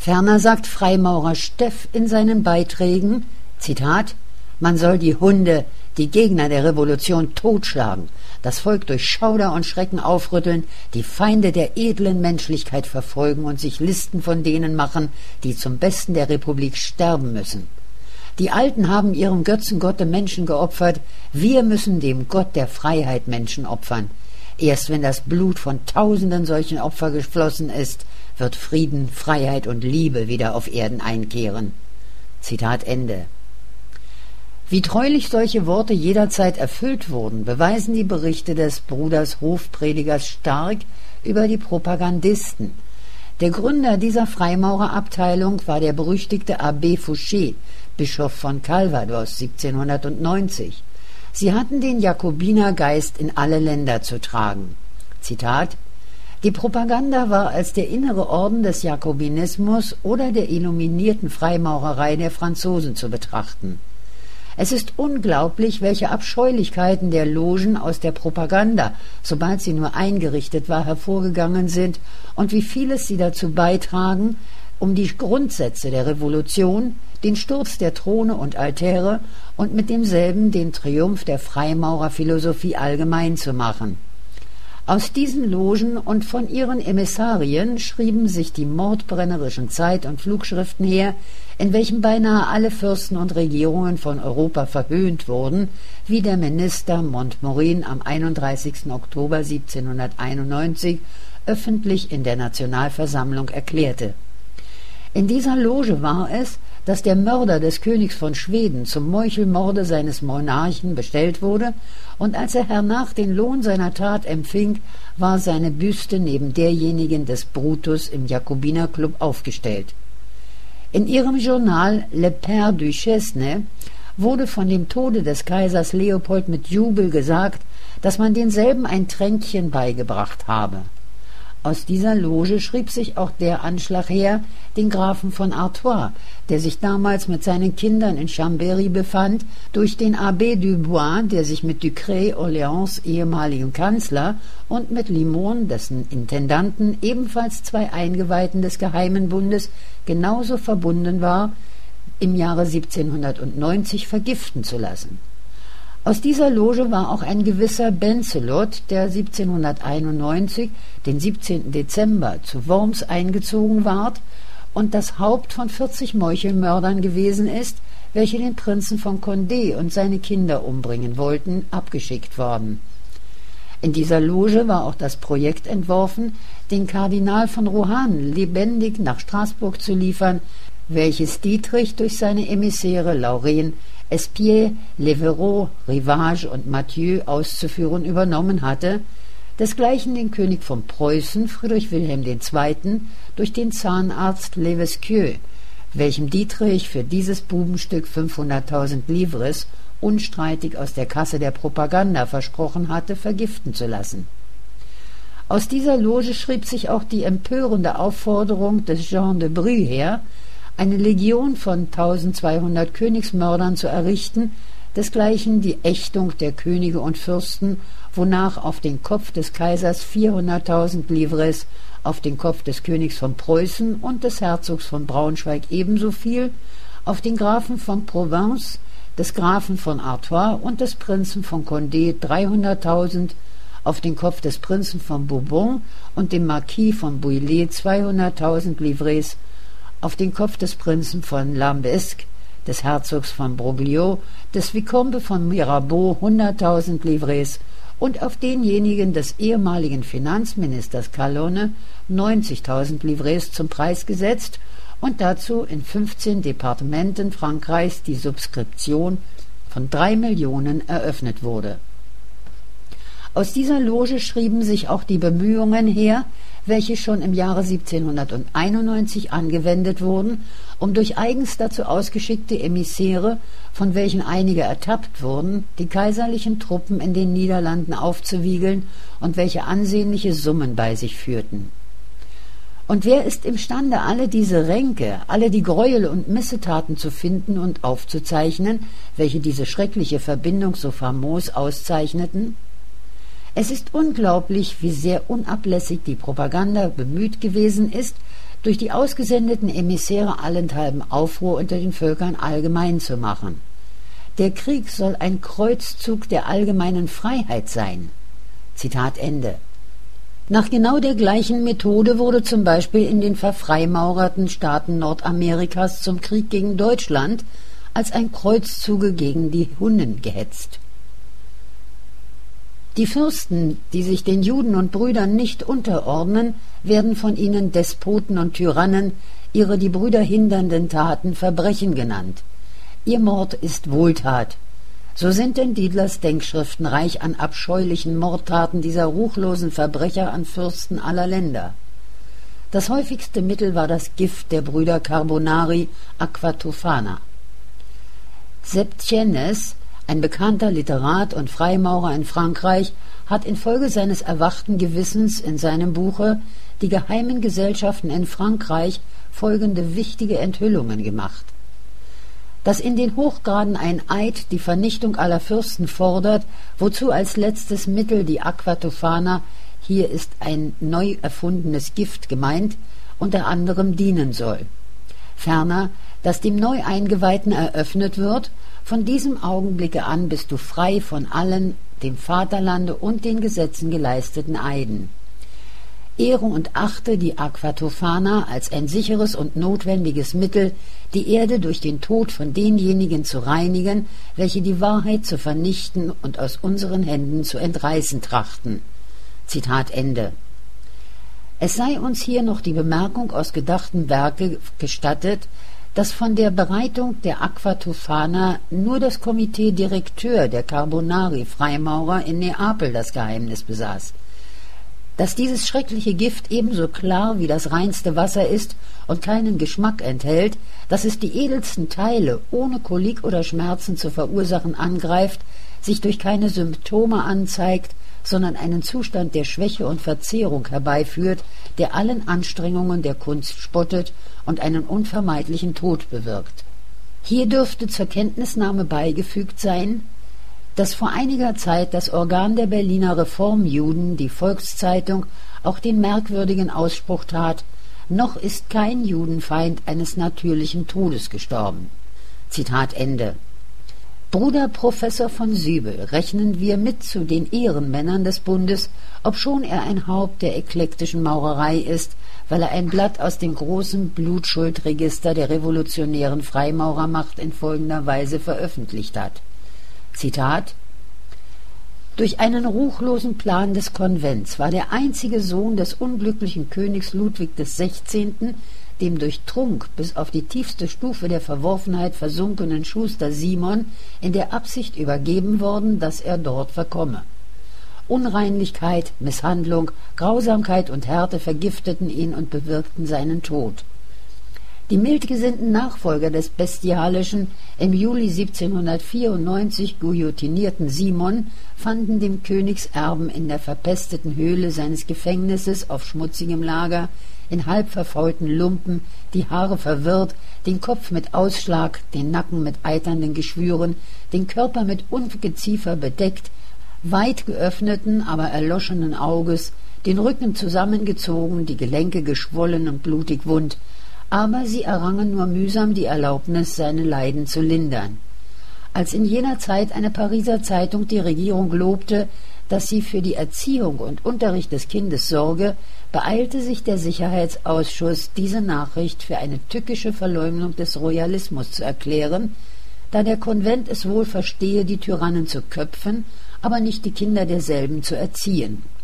Ferner sagt Freimaurer Steff in seinen Beiträgen, Zitat, man soll die Hunde, die Gegner der Revolution totschlagen, das Volk durch Schauder und Schrecken aufrütteln, die Feinde der edlen Menschlichkeit verfolgen und sich Listen von denen machen, die zum Besten der Republik sterben müssen. Die Alten haben ihrem Götzengotte Menschen geopfert, wir müssen dem Gott der Freiheit Menschen opfern. Erst wenn das Blut von tausenden solchen Opfer geflossen ist, wird Frieden, Freiheit und Liebe wieder auf Erden einkehren. Zitat Ende. Wie treulich solche Worte jederzeit erfüllt wurden, beweisen die Berichte des Bruders Hofpredigers Stark über die Propagandisten. Der Gründer dieser Freimaurerabteilung war der berüchtigte Abbé Fouché, Bischof von Calvados 1790. Sie hatten den Jakobinergeist in alle Länder zu tragen. Zitat: Die Propaganda war als der innere Orden des Jakobinismus oder der illuminierten Freimaurerei der Franzosen zu betrachten. Es ist unglaublich, welche Abscheulichkeiten der Logen aus der Propaganda, sobald sie nur eingerichtet war, hervorgegangen sind und wie vieles sie dazu beitragen, um die Grundsätze der Revolution, den Sturz der Throne und Altäre und mit demselben den Triumph der Freimaurerphilosophie allgemein zu machen. Aus diesen Logen und von ihren Emissarien schrieben sich die mordbrennerischen Zeit- und Flugschriften her, in welchen beinahe alle Fürsten und Regierungen von Europa verhöhnt wurden, wie der Minister Montmorin am 31. Oktober 1791 öffentlich in der Nationalversammlung erklärte. In dieser Loge war es, dass der Mörder des Königs von Schweden zum Meuchelmorde seines Monarchen bestellt wurde, und als er hernach den Lohn seiner Tat empfing, war seine Büste neben derjenigen des Brutus im Jakobinerclub aufgestellt. In ihrem Journal Le Père du Chesne wurde von dem Tode des Kaisers Leopold mit Jubel gesagt, dass man denselben ein Tränkchen beigebracht habe. Aus dieser Loge schrieb sich auch der Anschlag her, den Grafen von Artois, der sich damals mit seinen Kindern in Chambéry befand, durch den Abbé Dubois, der sich mit Ducré, Orléans ehemaligem Kanzler, und mit Limon, dessen Intendanten, ebenfalls zwei Eingeweihten des Geheimen Bundes, genauso verbunden war, im Jahre 1790 vergiften zu lassen. Aus dieser Loge war auch ein gewisser Bencelot, der 1791, den 17. Dezember, zu Worms eingezogen ward und das Haupt von 40 Meuchelmördern gewesen ist, welche den Prinzen von Condé und seine Kinder umbringen wollten, abgeschickt worden. In dieser Loge war auch das Projekt entworfen, den Kardinal von Rohan lebendig nach Straßburg zu liefern, welches Dietrich durch seine Emissäre Lauren, Espier, Leverot, Rivage und Mathieu auszuführen übernommen hatte, desgleichen den König von Preußen, Friedrich Wilhelm II., durch den Zahnarzt Levesquieu, welchem Dietrich für dieses Bubenstück 500.000 Livres unstreitig aus der Kasse der Propaganda versprochen hatte, vergiften zu lassen. Aus dieser Loge schrieb sich auch die empörende Aufforderung des Jean de Bry her, eine Legion von 1200 Königsmördern zu errichten, desgleichen die Ächtung der Könige und Fürsten, wonach auf den Kopf des Kaisers 400.000 Livres, auf den Kopf des Königs von Preußen und des Herzogs von Braunschweig ebenso viel, auf den Grafen von Provence, des Grafen von Artois und des Prinzen von Condé 300.000, auf den Kopf des Prinzen von Bourbon und dem Marquis von Bouillé 200.000 Livres, auf den Kopf des Prinzen von Lambesc, des Herzogs von Broglio, des Vicomte von Mirabeau 100.000 Livres und auf denjenigen des ehemaligen Finanzministers Calonne 90.000 Livres zum Preis gesetzt und dazu in 15 Departementen Frankreichs die Subskription von 3 Millionen eröffnet wurde. Aus dieser Loge schrieben sich auch die Bemühungen her, welche schon im Jahre 1791 angewendet wurden, um durch eigens dazu ausgeschickte Emissäre, von welchen einige ertappt wurden, die kaiserlichen Truppen in den Niederlanden aufzuwiegeln und welche ansehnliche Summen bei sich führten. Und wer ist imstande, alle diese Ränke, alle die Gräuel und Missetaten zu finden und aufzuzeichnen, welche diese schreckliche Verbindung so famos auszeichneten? Es ist unglaublich, wie sehr unablässig die Propaganda bemüht gewesen ist, durch die ausgesendeten Emissäre allenthalben Aufruhr unter den Völkern allgemein zu machen. Der Krieg soll ein Kreuzzug der allgemeinen Freiheit sein. Zitat Ende. Nach genau der gleichen Methode wurde zum Beispiel in den verfreimauerten Staaten Nordamerikas zum Krieg gegen Deutschland als ein Kreuzzuge gegen die Hunnen gehetzt. Die Fürsten, die sich den Juden und Brüdern nicht unterordnen, werden von ihnen Despoten und Tyrannen, ihre die Brüder hindernden Taten Verbrechen genannt. Ihr Mord ist Wohltat. So sind denn Diedlers Denkschriften reich an abscheulichen Mordtaten dieser ruchlosen Verbrecher an Fürsten aller Länder. Das häufigste Mittel war das Gift der Brüder Carbonari Aqua Tofana. Septienes, ein bekannter Literat und Freimaurer in Frankreich, hat infolge seines erwachten Gewissens in seinem Buche »Die geheimen Gesellschaften in Frankreich« folgende wichtige Enthüllungen gemacht. Dass in den Hochgraden ein Eid die Vernichtung aller Fürsten fordert, wozu als letztes Mittel die Aqua Tofana, hier ist ein neu erfundenes Gift gemeint, unter anderem dienen soll. Ferner, dass dem Neueingeweihten eröffnet wird, von diesem Augenblicke an bist du frei von allen dem Vaterlande und den Gesetzen geleisteten Eiden. Ehre und achte die Aqua Tofana als ein sicheres und notwendiges Mittel, die Erde durch den Tod von denjenigen zu reinigen, welche die Wahrheit zu vernichten und aus unseren Händen zu entreißen trachten. Zitat Ende. Es sei uns hier noch die Bemerkung aus gedachtem Werke gestattet, dass von der Bereitung der Aqua Tofana nur das Komitee Direkteur der Carbonari-Freimaurer in Neapel das Geheimnis besaß. Dass dieses schreckliche Gift ebenso klar wie das reinste Wasser ist und keinen Geschmack enthält, dass es die edelsten Teile ohne Kolik oder Schmerzen zu verursachen angreift, sich durch keine Symptome anzeigt, sondern einen Zustand der Schwäche und Verzehrung herbeiführt, der allen Anstrengungen der Kunst spottet und einen unvermeidlichen Tod bewirkt. Hier dürfte zur Kenntnisnahme beigefügt sein, dass vor einiger Zeit das Organ der Berliner Reformjuden, die Volkszeitung, auch den merkwürdigen Ausspruch tat: »Noch ist kein Judenfeind eines natürlichen Todes gestorben.« Zitat Ende. Bruder Professor von Sübel rechnen wir mit zu den Ehrenmännern des Bundes, obschon er ein Haupt der eklektischen Maurerei ist, weil er ein Blatt aus dem großen Blutschuldregister der revolutionären Freimaurermacht in folgender Weise veröffentlicht hat. Zitat: Durch einen ruchlosen Plan des Konvents war der einzige Sohn des unglücklichen Königs Ludwig XVI., dem durch Trunk bis auf die tiefste Stufe der Verworfenheit versunkenen Schuster Simon, in der Absicht übergeben worden, dass er dort verkomme. Unreinlichkeit, Misshandlung, Grausamkeit und Härte vergifteten ihn und bewirkten seinen Tod. Die mildgesinnten Nachfolger des bestialischen, im Juli 1794 guillotinierten Simon fanden dem Königserben in der verpesteten Höhle seines Gefängnisses auf schmutzigem Lager, in halb verfaulten Lumpen, die Haare verwirrt, den Kopf mit Ausschlag, den Nacken mit eiternden Geschwüren, den Körper mit Ungeziefer bedeckt, weit geöffneten, aber erloschenen Auges, den Rücken zusammengezogen, die Gelenke geschwollen und blutig wund, aber sie errangen nur mühsam die Erlaubnis, seine Leiden zu lindern. Als in jener Zeit eine Pariser Zeitung die Regierung lobte, dass sie für die Erziehung und Unterricht des Kindes sorge, beeilte sich der Sicherheitsausschuss, diese Nachricht für eine tückische Verleumdung des Royalismus zu erklären, da der Konvent es wohl verstehe, die Tyrannen zu köpfen, aber nicht die Kinder derselben zu erziehen.